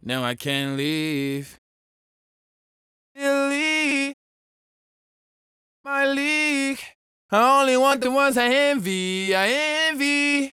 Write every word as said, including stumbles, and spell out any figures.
Now I can't leave. Leave my league. I only want the ones I envy. I envy.